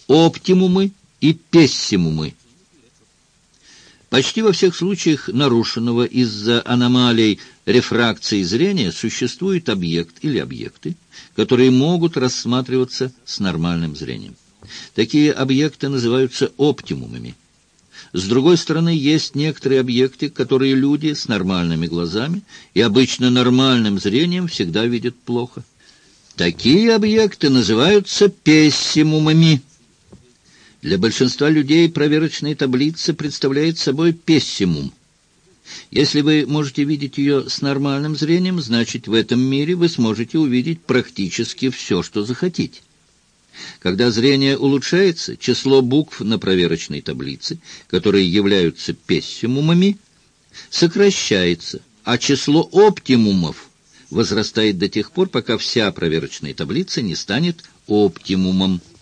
оптимумы и пессимумы. Почти во всех случаях нарушенного из-за аномалий рефракции зрения существует объект или объекты, которые могут рассматриваться с нормальным зрением. Такие объекты называются оптимумами. С другой стороны, есть некоторые объекты, которые люди с нормальными глазами и обычно нормальным зрением всегда видят плохо. Такие объекты называются пессимумами. Для большинства людей проверочная таблица представляет собой пессимум. Если вы можете видеть ее с нормальным зрением, значит, в этом мире вы сможете увидеть практически все, что захотите. Когда зрение улучшается, число букв на проверочной таблице, которые являются пессимумами, сокращается, а число оптимумов возрастает до тех пор, пока вся проверочная таблица не станет оптимумом.